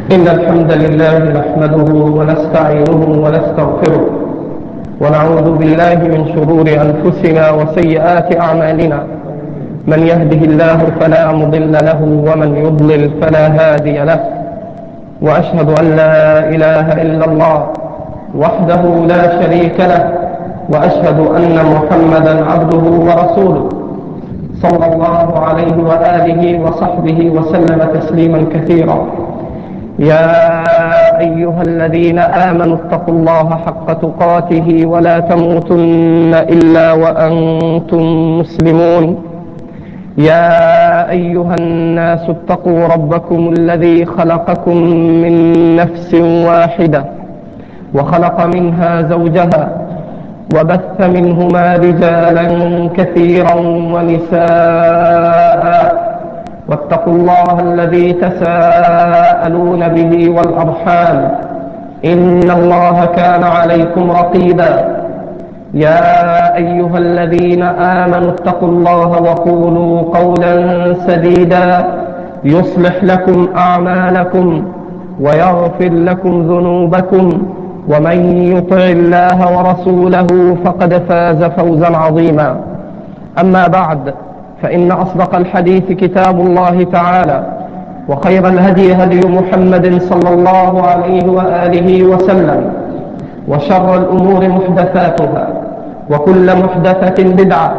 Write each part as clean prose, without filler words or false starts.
إن الحمد لله نحمده ونستعينه ونستغفره ونعوذ بالله من شرور أنفسنا وسيئات أعمالنا. من يهده الله فلا مضل له ومن يضلل فلا هادي له، وأشهد أن لا إله إلا الله وحده لا شريك له، وأشهد أن محمدا عبده ورسوله صلى الله عليه وآله وصحبه وسلم تسليما كثيرا. يا أيها الذين آمنوا اتقوا الله حق تقاته ولا تموتن إلا وأنتم مسلمون. يا أيها الناس اتقوا ربكم الذي خلقكم من نفس واحدة وخلق منها زوجها وبث منهما رجالا كثيرا ونساء، واتقوا الله الذي تساءلون به والأرحام إن الله كان عليكم رقيبا. يا أيها الذين آمنوا اتقوا الله وقولوا قولا سديدا يصلح لكم أعمالكم ويغفر لكم ذنوبكم، ومن يطع الله ورسوله فقد فاز فوزا عظيما. أما بعد، فإن أصدق الحديث كتاب الله تعالى، وخير الهدي هدي محمد صلى الله عليه وآله وسلم، وشر الأمور محدثاتها، وكل محدثة بدعة،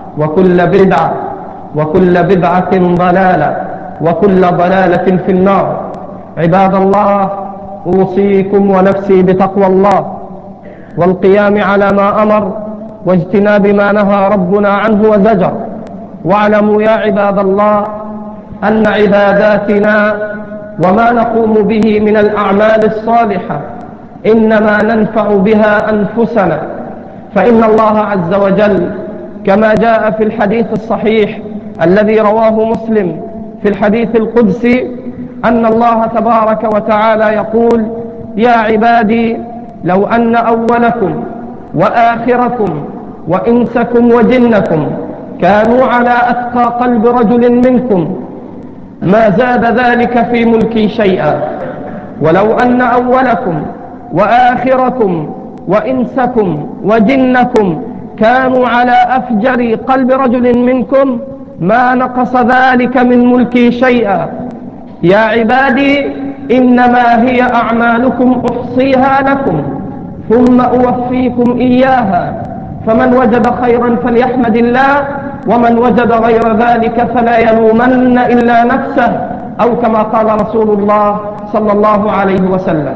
وكل بدعة ضلالة، وكل ضلالة في النار. عباد الله، أوصيكم ونفسي بتقوى الله والقيام على ما أمر واجتناب ما نهى ربنا عنه وزجر. واعلموا يا عباد الله أن عباداتنا وما نقوم به من الأعمال الصالحة إنما ننفع بها أنفسنا، فإن الله عز وجل كما جاء في الحديث الصحيح الذي رواه مسلم في الحديث القدسي أن الله تبارك وتعالى يقول: يا عبادي لو أن أولكم وآخركم وإنسكم وجنكم كانوا على أتقى قلب رجل منكم ما زاد ذلك في ملكي شيئا، ولو أن أولكم وآخركم وإنسكم وجنكم كانوا على أفجر قلب رجل منكم ما نقص ذلك من ملكي شيئا. يا عبادي إنما هي أعمالكم أحصيها لكم ثم أوفيكم إياها، فمن وجد خيرا فليحمد الله، ومن وجد غير ذلك فلا يلومن إلا نفسه، أو كما قال رسول الله صلى الله عليه وسلم.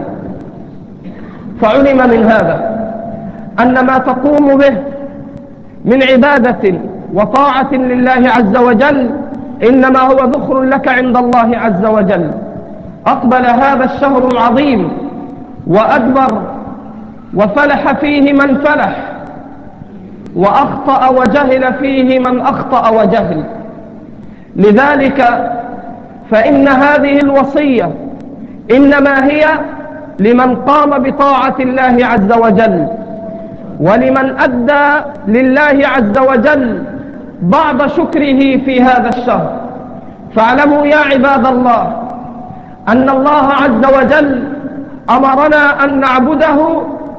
فعلم من هذا أن ما تقوم به من عبادة وطاعة لله عز وجل إنما هو ذخر لك عند الله عز وجل. أقبل هذا الشهر العظيم وأدبر، وفلح فيه من فلح، وأخطأ وجهل فيه من أخطأ وجهل. لذلك فإن هذه الوصية إنما هي لمن قام بطاعة الله عز وجل، ولمن أدى لله عز وجل بعض شكره في هذا الشهر. فاعلموا يا عباد الله أن الله عز وجل أمرنا أن نعبده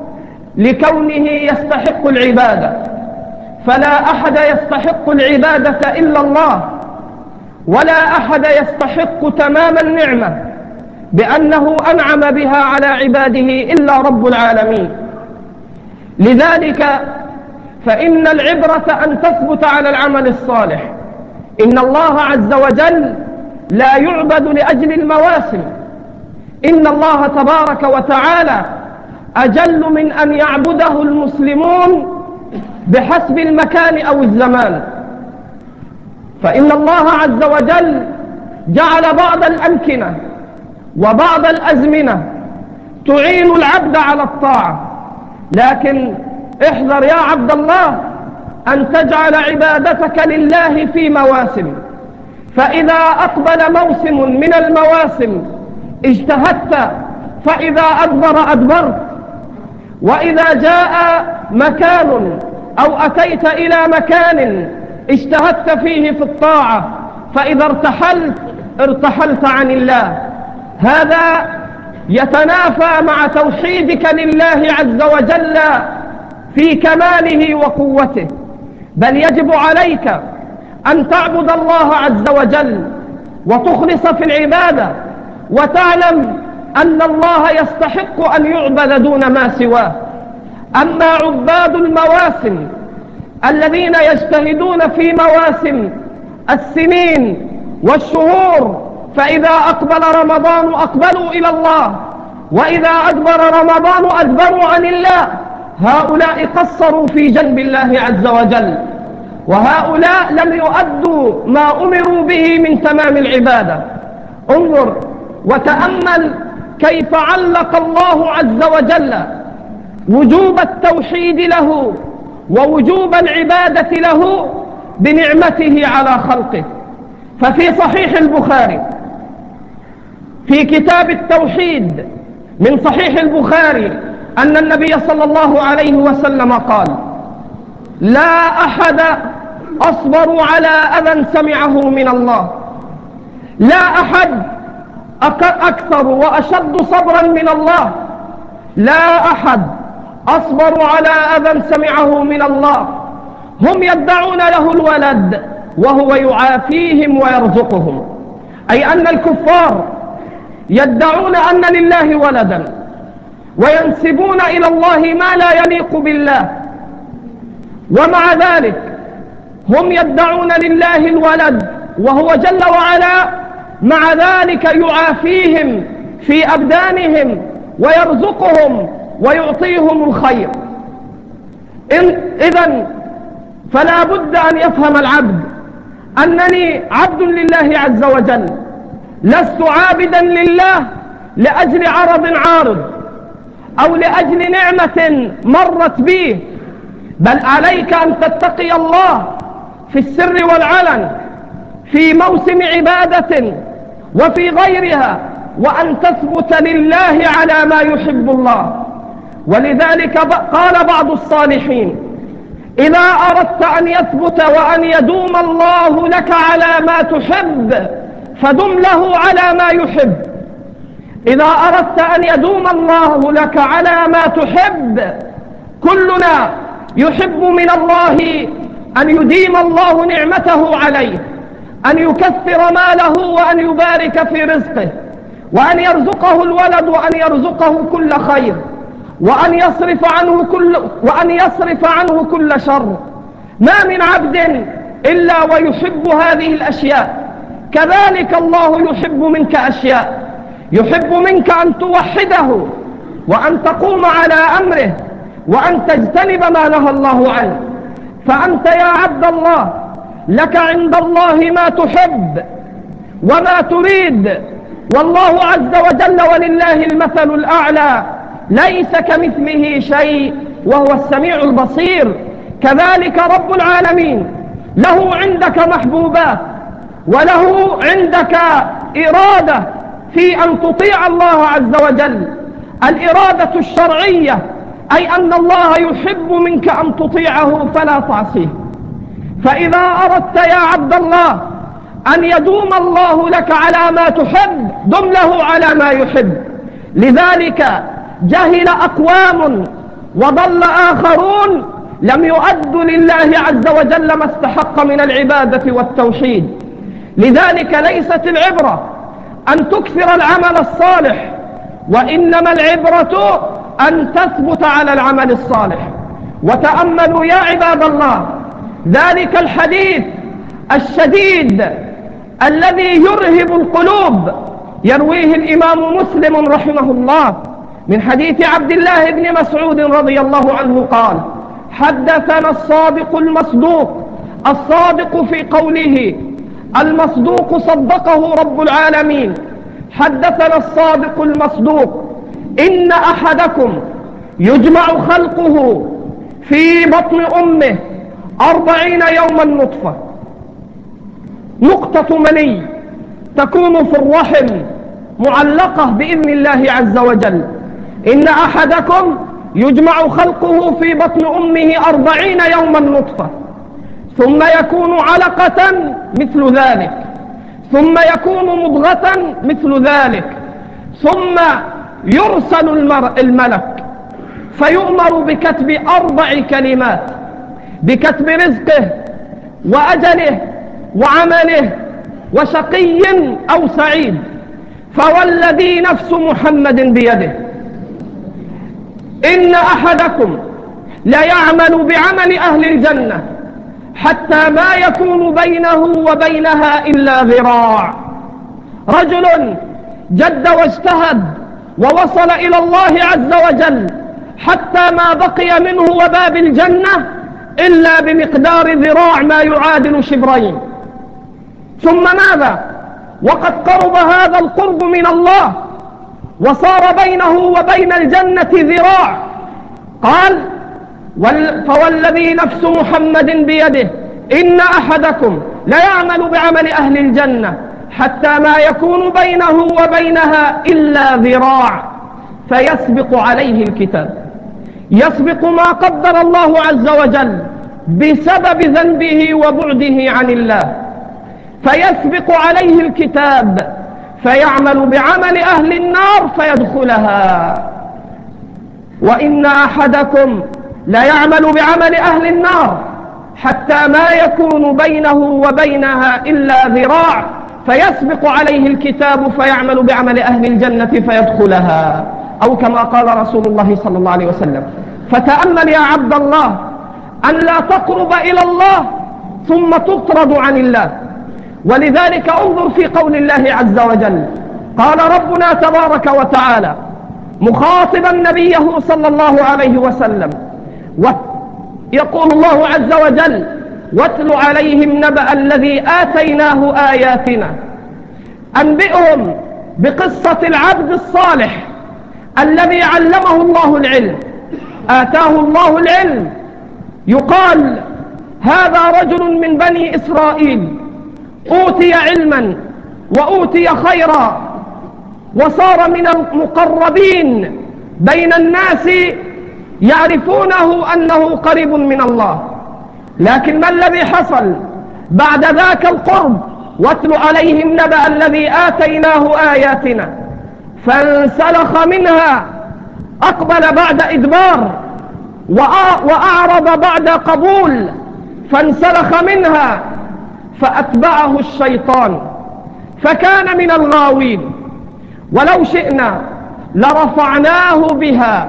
لكونه يستحق العبادة، فلا أحد يستحق العبادة إلا الله، ولا أحد يستحق تمام النعمة بأنه أنعم بها على عباده إلا رب العالمين. لذلك فإن العبرة أن تثبت على العمل الصالح. إن الله عز وجل لا يعبد لأجل المواسم، إن الله تبارك وتعالى أجل من أن يعبده المسلمون بحسب المكان أو الزمان. فإن الله عز وجل جعل بعض الأمكنة وبعض الأزمنة تعين العبد على الطاعة، لكن احذر يا عبد الله أن تجعل عبادتك لله في مواسم، فإذا أقبل موسم من المواسم اجتهدت، فإذا أدبر أدبرت. وإذا جاء مكان أو أتيت إلى مكان اجتهدت فيه في الطاعة، فإذا ارتحلت عن الله. هذا يتنافى مع توحيدك لله عز وجل في كماله وقوته، بل يجب عليك أن تعبد الله عز وجل وتخلص في العبادة، وتعلم أن الله يستحق أن يعبد دون ما سواه. أما عباد المواسم الذين يجتهدون في مواسم السنين والشهور، فإذا أقبل رمضان أقبلوا إلى الله، وإذا أدبر رمضان أدبروا عن الله، هؤلاء قصروا في جنب الله عز وجل، وهؤلاء لم يؤدوا ما أمروا به من تمام العبادة. انظر وتأمل كيف علق الله عز وجل وجوب التوحيد له ووجوب العبادة له بنعمته على خلقه. ففي صحيح البخاري في كتاب التوحيد من صحيح البخاري أن النبي صلى الله عليه وسلم قال: لا أحد أصبر على أذى سمعه من الله، لا أحد أكثر وأشد صبرا من الله، لا أحد أصبر على أذى سمعه من الله. هم يدعون له الولد وهو يعافيهم ويرزقهم، أي أن الكفار يدعون أن لله ولدا وينسبون إلى الله ما لا يليق بالله، ومع ذلك هم يدعون لله الولد وهو جل وعلا مع ذلك يعافيهم في أبدانهم ويرزقهم ويعطيهم الخير. إذن فلا بد أن يفهم العبد أنني عبد لله عز وجل، لست عابدا لله لأجل عرض عارض أو لأجل نعمة مرت بي، بل عليك أن تتقي الله في السر والعلن، في موسم عبادة وفي غيرها، وأن تثبت لله على ما يحب الله. ولذلك قال بعض الصالحين: إذا أردت أن يثبت وأن يدوم الله لك على ما تحب فدم له على ما يحب. إذا أردت أن يدوم الله لك على ما تحب، كلنا يحب من الله أن يديم الله نعمته عليه، أن يكثر ماله وأن يبارك في رزقه، وأن يرزقه الولد وأن يرزقه كل خير، وأن يصرف عنه كل شر. ما من عبد إلا ويحب هذه الأشياء. كذلك الله يحب منك أشياء، يحب منك أن توحده وأن تقوم على أمره وأن تجتنب ما نهى الله عنه. فأنت يا عبد الله لك عند الله ما تحب وما تريد، والله عز وجل ولله المثل الأعلى، ليس كمثله شيء وهو السميع البصير. كذلك رب العالمين له عندك محبوبات وله عندك إرادة في أن تطيع الله عز وجل، الإرادة الشرعية، أي أن الله يحب منك أن تطيعه فلا تعصيه. فإذا أردت يا عبد الله أن يدوم الله لك على ما تحب، دم له على ما يحب. لذلك جهل أقوام وضل آخرون لم يؤدوا لله عز وجل ما استحق من العبادة والتوحيد. لذلك ليست العبرة أن تكثر العمل الصالح، وإنما العبرة أن تثبت على العمل الصالح. وتأملوا يا عباد الله ذلك الحديث الشديد الذي يرهب القلوب، يرويه الإمام مسلم رحمه الله من حديث عبد الله بن مسعود رضي الله عنه قال: حدثنا الصادق المصدوق، الصادق في قوله، المصدوق صدقه رب العالمين. حدثنا الصادق المصدوق: إن أحدكم يجمع خلقه في بطن أمه 40 يوما نطفة، نقطة مني تكون في الرحم معلقة بإذن الله عز وجل. إن أحدكم يجمع خلقه في بطن أمه 40 يوما نطفة، ثم يكون علقة مثل ذلك، ثم يكون مضغة مثل ذلك، ثم يرسل الملك فيؤمر بكتب 4 كلمات، بكتب رزقه وأجله وعمله وشقي أو سعيد. فوالذي نفس محمد بيده إن أحدكم لا يعمل بعمل أهل الجنة حتى ما يكون بينه وبينها إلا ذراع. رجل جد واجتهد ووصل إلى الله عز وجل حتى ما بقي منه وباب الجنة إلا بمقدار ذراع ما يعادل شبرين. ثم ماذا؟ وقد قرب هذا القرب من الله وصار بينه وبين الجنة ذراع. قال فوالذي نفس محمد بيده إن أحدكم لا يعمل بعمل أهل الجنة حتى ما يكون بينه وبينها إلا ذراع فيسبق عليه الكتاب، يسبق ما قدر الله عز وجل بسبب ذنبه وبعده عن الله، فيسبق عليه الكتاب فيعمل بعمل أهل النار فيدخلها. وإن أحدكم لا يعمل بعمل أهل النار حتى ما يكون بينه وبينها إلا ذراع فيسبق عليه الكتاب فيعمل بعمل أهل الجنة فيدخلها، أو كما قال رسول الله صلى الله عليه وسلم. فتأمل يا عبد الله أن لا تقرب إلى الله ثم تطرد عن الله. ولذلك انظر في قول الله عز وجل، قال ربنا تبارك وتعالى مخاطبا نبيه صلى الله عليه وسلم، يقول الله عز وجل واتل عليهم نبأ الذي آتيناه آياتنا. أنبئهم بقصة العبد الصالح الذي علمه الله العلم، آتاه الله العلم. يقال هذا رجل من بني إسرائيل أوتي علما وأوتي خيرا وصار من المقربين بين الناس، يعرفونه أنه قريب من الله. لكن ما الذي حصل بعد ذاك القرب؟ واتل عليهم نبأ الذي آتيناه آياتنا فانسلخ منها، أقبل بعد إدبار وأعرض بعد قبول، فانسلخ منها فأتبعه الشيطان فكان من الغاوين. ولو شئنا لرفعناه بها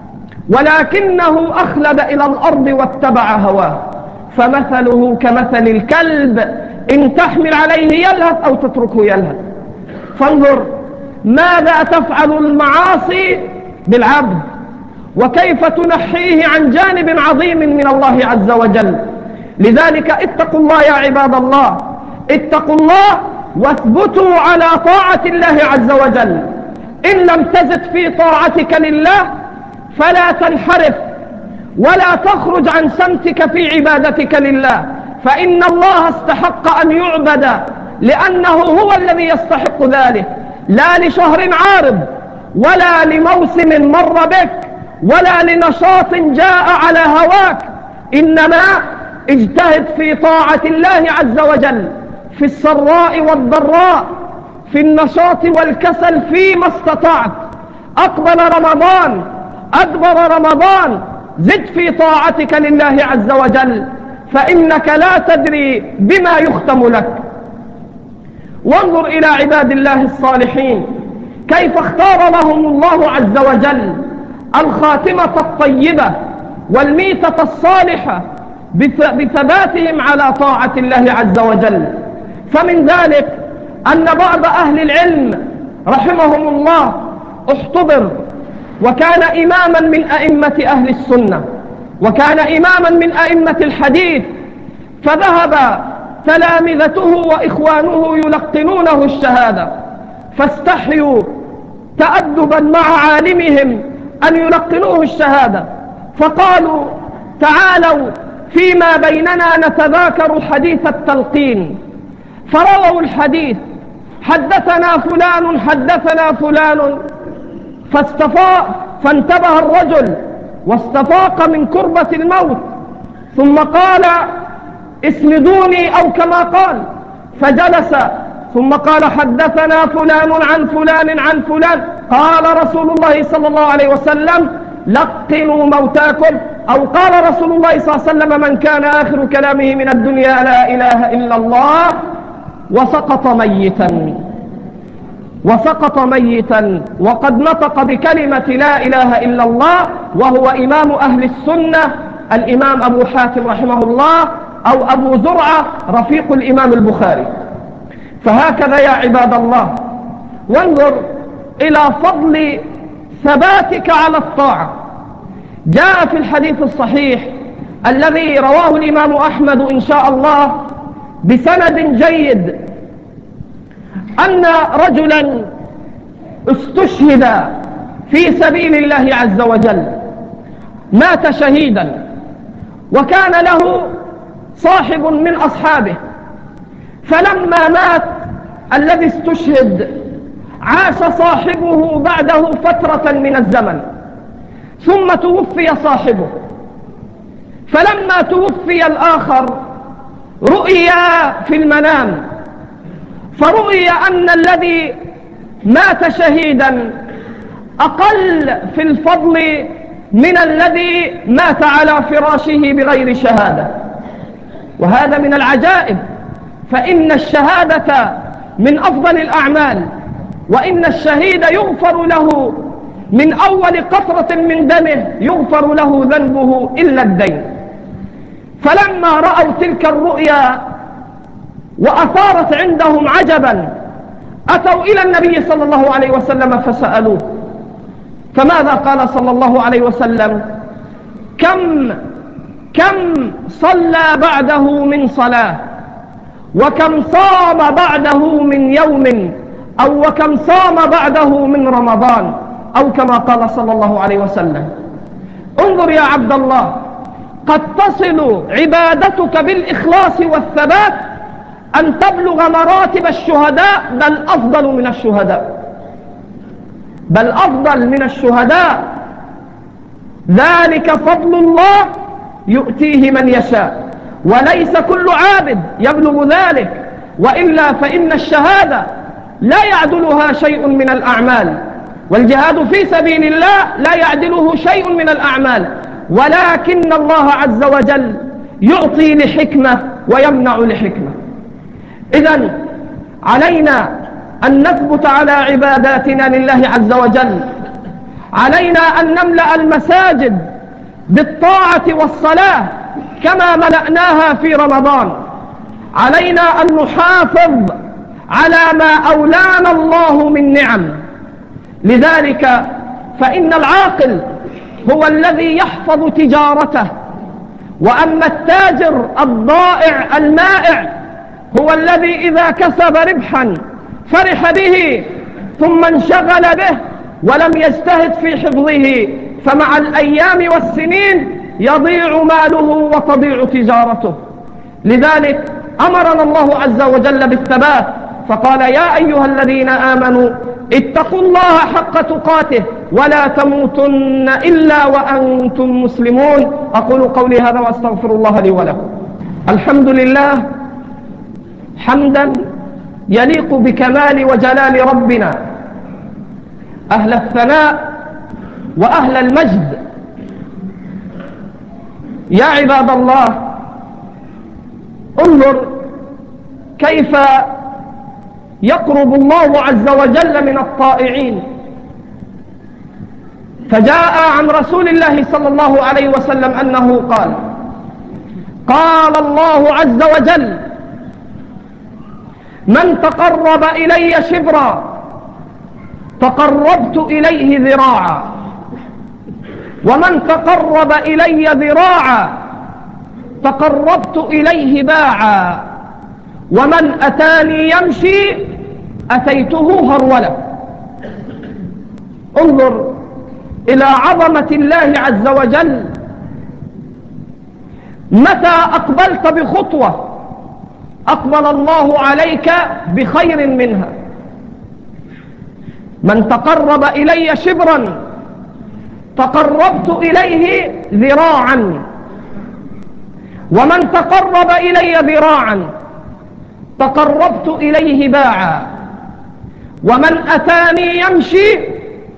ولكنه أخلد إلى الأرض واتبع هواه، فمثله كمثل الكلب إن تحمل عليه يلهث أو تتركه يلهث. فانظر ماذا تفعل المعاصي بالعبد وكيف تنحيه عن جانب عظيم من الله عز وجل. لذلك اتقوا الله يا عباد الله، اتقوا الله واثبتوا على طاعة الله عز وجل. إن لم تزد في طاعتك لله فلا تنحرف ولا تخرج عن سمتك في عبادتك لله، فإن الله استحق أن يعبد لأنه هو الذي يستحق ذلك، لا لشهر عارض ولا لموسم مر بك ولا لنشاط جاء على هواك، إنما اجتهد في طاعة الله عز وجل في السراء والضراء، في النشاط والكسل فيما استطعت. أقبل رمضان أدبر رمضان، زد في طاعتك لله عز وجل، فإنك لا تدري بما يختم لك. وانظر إلى عباد الله الصالحين كيف اختار لهم الله عز وجل الخاتمة الطيبة والميتة الصالحة بثباتهم على طاعة الله عز وجل. فمن ذلك أن بعض أهل العلم رحمهم الله احتضر وكان إماما من أئمة أهل السنة وكان إماما من أئمة الحديث، فذهب تلامذته وإخوانه يلقنونه الشهادة، فاستحيوا تأدبا مع عالمهم أن يلقنوه الشهادة، فقالوا تعالوا فيما بيننا نتذاكر حديث التلقين. فرووا الحديث، حدثنا فلان حدثنا فلان، فانتبه الرجل واستفاق من كربة الموت، ثم قال اسندوني أو كما قال، فجلس ثم قال حدثنا فلان عن فلان عن فلان، قال رسول الله صلى الله عليه وسلم لقنوا موتاكم، أو قال رسول الله صلى الله عليه وسلم من كان آخر كلامه من الدنيا لا إله إلا الله وسقط ميتا وقد نطق بكلمة لا إله إلا الله، وهو إمام أهل السنة الإمام أبو حاتم رحمه الله، أو أبو زرعة رفيق الإمام البخاري. فهكذا يا عباد الله، وانظر إلى فضل ثباتك على الطاعة. جاء في الحديث الصحيح الذي رواه الإمام أحمد إن شاء الله بسند جيد أن رجلا استشهد في سبيل الله عز وجل، مات شهيدا، وكان له صاحب من أصحابه، فلما مات الذي استشهد عاش صاحبه بعده فترة من الزمن، ثم توفي صاحبه. فلما توفي الآخر رؤيا في المنام، فرؤي أن الذي مات شهيدا أقل في الفضل من الذي مات على فراشه بغير شهادة. وهذا من العجائب، فإن الشهادة من أفضل الأعمال، وإن الشهيد يغفر له من أول قطرة من دمه يغفر له ذنبه إلا الدين. فلما رأوا تلك الرؤيا وأثارت عندهم عجبا أتوا إلى النبي صلى الله عليه وسلم فسألوه، فماذا قال صلى الله عليه وسلم؟ كم صلى بعده من صلاة، وكم صام بعده من يوم، أو وكم صام بعده من رمضان، أو كما قال صلى الله عليه وسلم. انظر يا عبد الله، قد تصل عبادتك بالإخلاص والثبات أن تبلغ مراتب الشهداء، بل أفضل من الشهداء. ذلك فضل الله يؤتيه من يشاء، وليس كل عابد يبلغ ذلك، وإلا فإن الشهادة لا يعدلها شيء من الأعمال، والجهاد في سبيل الله لا يعدله شيء من الأعمال، ولكن الله عز وجل يعطي لحكمة ويمنع لحكمة. إذن علينا أن نثبت على عباداتنا لله عز وجل، علينا أن نملأ المساجد بالطاعة والصلاة كما ملأناها في رمضان، علينا أن نحافظ على ما أولانا الله من نعم. لذلك فإن العاقل هو الذي يحفظ تجارته، وأما التاجر الضائع المائع هو الذي إذا كسب ربحا فرح به ثم انشغل به ولم يجتهد في حفظه، فمع الأيام والسنين يضيع ماله وتضيع تجارته. لذلك أمرنا الله عز وجل بالثبات، فقال يا أيها الذين آمنوا اتقوا الله حق تقاته ولا تموتن إلا وأنتم مسلمون. أقول قولي هذا وأستغفر الله لي ولكم. الحمد لله حمدا يليق بكمال وجلال ربنا، أهل الثناء وأهل المجد. يا عباد الله، انظر كيف يقرب الله عز وجل من الطائعين. فجاء عن رسول الله صلى الله عليه وسلم أنه قال الله عز وجل من تقرب إلي شبرا تقربت إليه ذراعا، ومن تقرب إلي ذراعا تقربت إليه باعا، ومن أتاني يمشي أتيته هرولة. انظر إلى عظمة الله عز وجل. متى أقبلت بخطوة أقبل الله عليك بخير منها. من تقرب إلي شبرا تقربت إليه ذراعا، ومن تقرب إلي ذراعا تقربت إليه باعا، ومن أتاني يمشي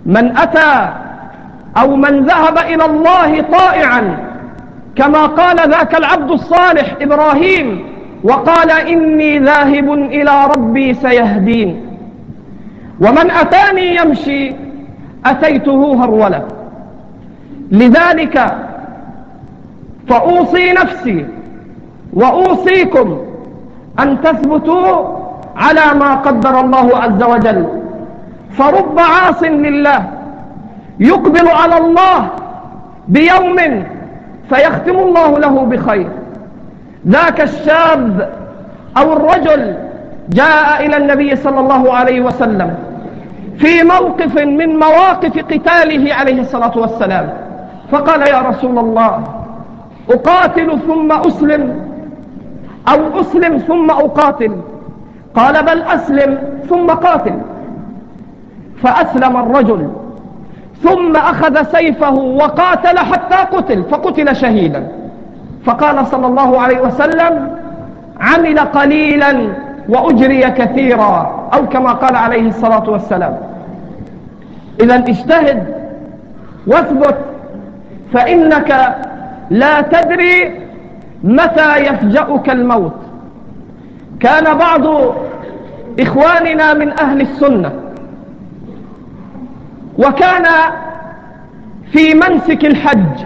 من أتى أو من ذهب إلى الله طائعا كما قال ذاك العبد الصالح إبراهيم وقال إني ذاهب إلى ربي سيهدين، ومن أتاني يمشي أتيته هرولة. لذلك فأوصي نفسي وأوصيكم أن تثبتوا على ما قدر الله عز وجل، فرب عاص لله يقبل على الله بيوم فيختم الله له بخير. ذاك الشاب أو الرجل جاء إلى النبي صلى الله عليه وسلم في موقف من مواقف قتاله عليه الصلاة والسلام، فقال يا رسول الله أقاتل ثم أسلم أو أسلم ثم أقاتل؟ قال بل أسلم ثم قاتل. فأسلم الرجل ثم أخذ سيفه وقاتل حتى قتل، فقتل شهيدا. فقال صلى الله عليه وسلم عمل قليلا وأجري كثيرا، أو كما قال عليه الصلاة والسلام. إذا اجتهد واثبت، فإنك لا تدري متى يفجأك الموت. كان بعض إخواننا من أهل السنة وكان في منسك الحج،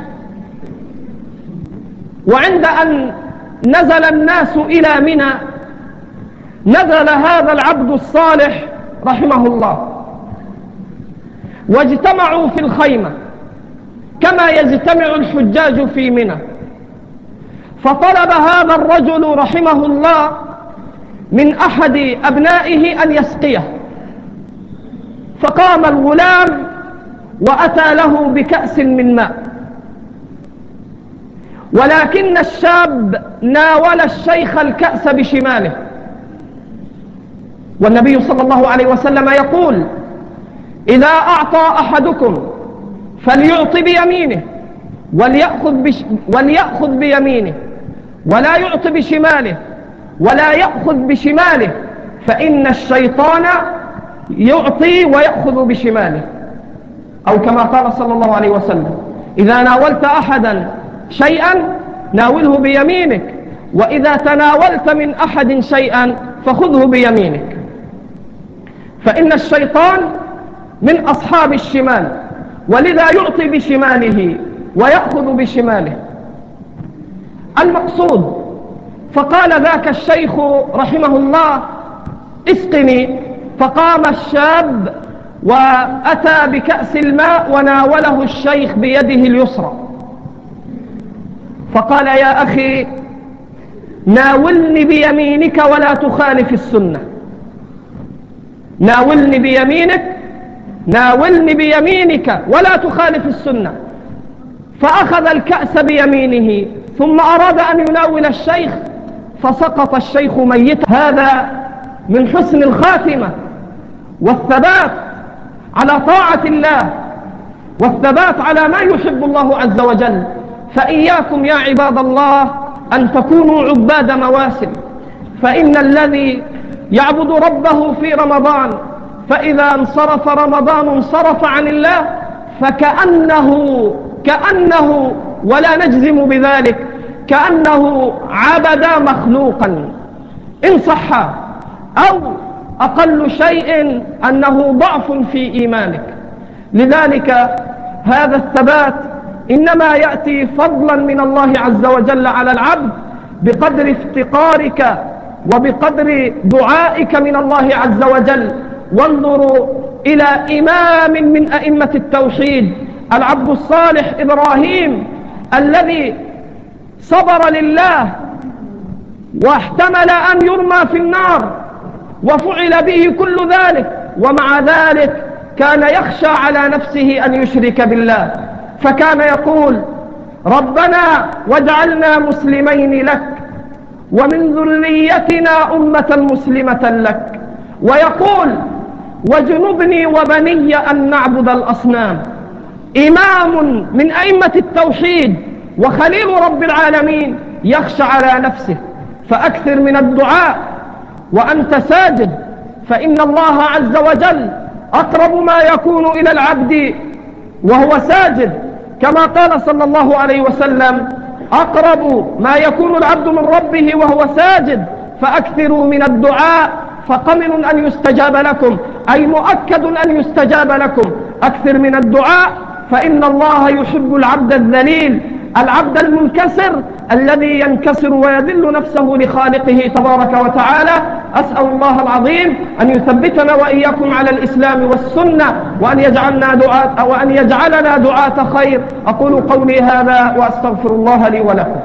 وعند أن نزل الناس إلى منى نزل هذا العبد الصالح رحمه الله، واجتمعوا في الخيمة كما يجتمع الحجاج في منى. فطلب هذا الرجل رحمه الله من أحد أبنائه أن يسقيه، فقام الغلام وأتى له بكأس من ماء، ولكن الشاب ناول الشيخ الكأس بشماله، والنبي صلى الله عليه وسلم يقول إذا أعطى أحدكم فليعطي بيمينه وليأخذ بيمينه ولا يعطي بشماله ولا يأخذ بشماله، فإن الشيطان يعطي ويأخذ بشماله، أو كما قال صلى الله عليه وسلم إذا ناولت أحدا شيئا ناوله بيمينك، وإذا تناولت من أحد شيئا فخذه بيمينك، فإن الشيطان من أصحاب الشمال، ولذا يعطي بشماله ويأخذ بشماله. المقصود فقال ذاك الشيخ رحمه الله اسقني، فقام الشاب وأتى بكأس الماء وناوله الشيخ بيده اليسرى، فقال يا أخي ناولني بيمينك ولا تخالف السنة، ناولني بيمينك، ناولني بيمينك ولا تخالف السنة. فأخذ الكأس بيمينه ثم أراد أن يناول الشيخ فسقط الشيخ ميتا. هذا من حسن الخاتمة والثبات على طاعة الله والثبات على ما يحب الله عز وجل. فإياكم يا عباد الله أن تكونوا عباد مواسم، فإن الذي يعبد ربه في رمضان فإذا انصرف رمضان انصرف عن الله كأنه ولا نجزم بذلك كأنه عبد مخلوقا إن صح، أو أقل شيء أنه ضعف في إيمانك. لذلك هذا الثبات إنما يأتي فضلا من الله عز وجل على العبد بقدر افتقارك وبقدر دعائك من الله عز وجل. وانظروا إلى إمام من أئمة التوحيد العبد الصالح إبراهيم الذي صبر لله واحتمل أن يرمى في النار وفعل به كل ذلك، ومع ذلك كان يخشى على نفسه أن يشرك بالله، فكان يقول ربنا واجعلنا مسلمين لك ومن ذريتنا أمة مسلمة لك، ويقول واجنبني وبني أن نعبد الأصنام. إمام من أئمة التوحيد وخليل رب العالمين يخشى على نفسه، فأكثر من الدعاء وأنت ساجد، فإن الله عز وجل أقرب ما يكون إلى العبد وهو ساجد، كما قال صلى الله عليه وسلم: أقرب ما يكون العبد من ربه وهو ساجد، فأكثروا من الدعاء فقمن أن يستجاب لكم، أي مؤكد أن يستجاب لكم. أكثر من الدعاء، فإن الله يحب العبد الذليل، العبد المنكسر الذي ينكسر ويذل نفسه لخالقه تبارك وتعالى. أسأل الله العظيم أن يثبتنا وإياكم على الإسلام والسنة، وأن يجعلنا دعاة خير. أقول قولي هذا وأستغفر الله لي ولكم.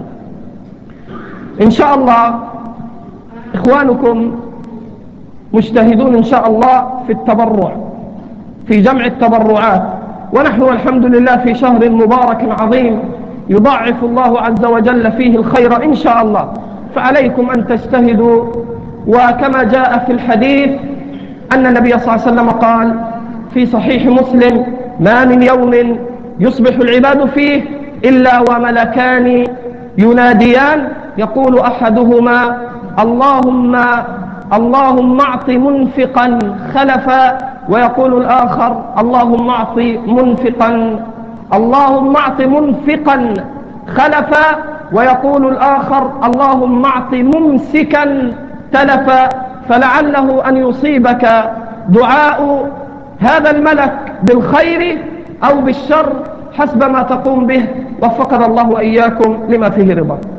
إن شاء الله إخوانكم مجتهدون إن شاء الله في التبرع، في جمع التبرعات، ونحن والحمد لله في شهر مبارك عظيم يضاعف الله عز وجل فيه الخير إن شاء الله، فعليكم أن تجتهدوا. وكما جاء في الحديث أن النبي صلى الله عليه وسلم قال في صحيح مسلم: ما من يوم يصبح العباد فيه إلا وملكان يناديان، يقول أحدهما: اللهم أعط منفقا خلفا، ويقول الآخر: اللهم أعط منفقا خلفا، ويقول الآخر: اللهم أعط ممسكا تلفا. فلعله أن يصيبك دعاء هذا الملك بالخير أو بالشر حسب ما تقوم به. وفقنا الله وإياكم لما فيه رضا.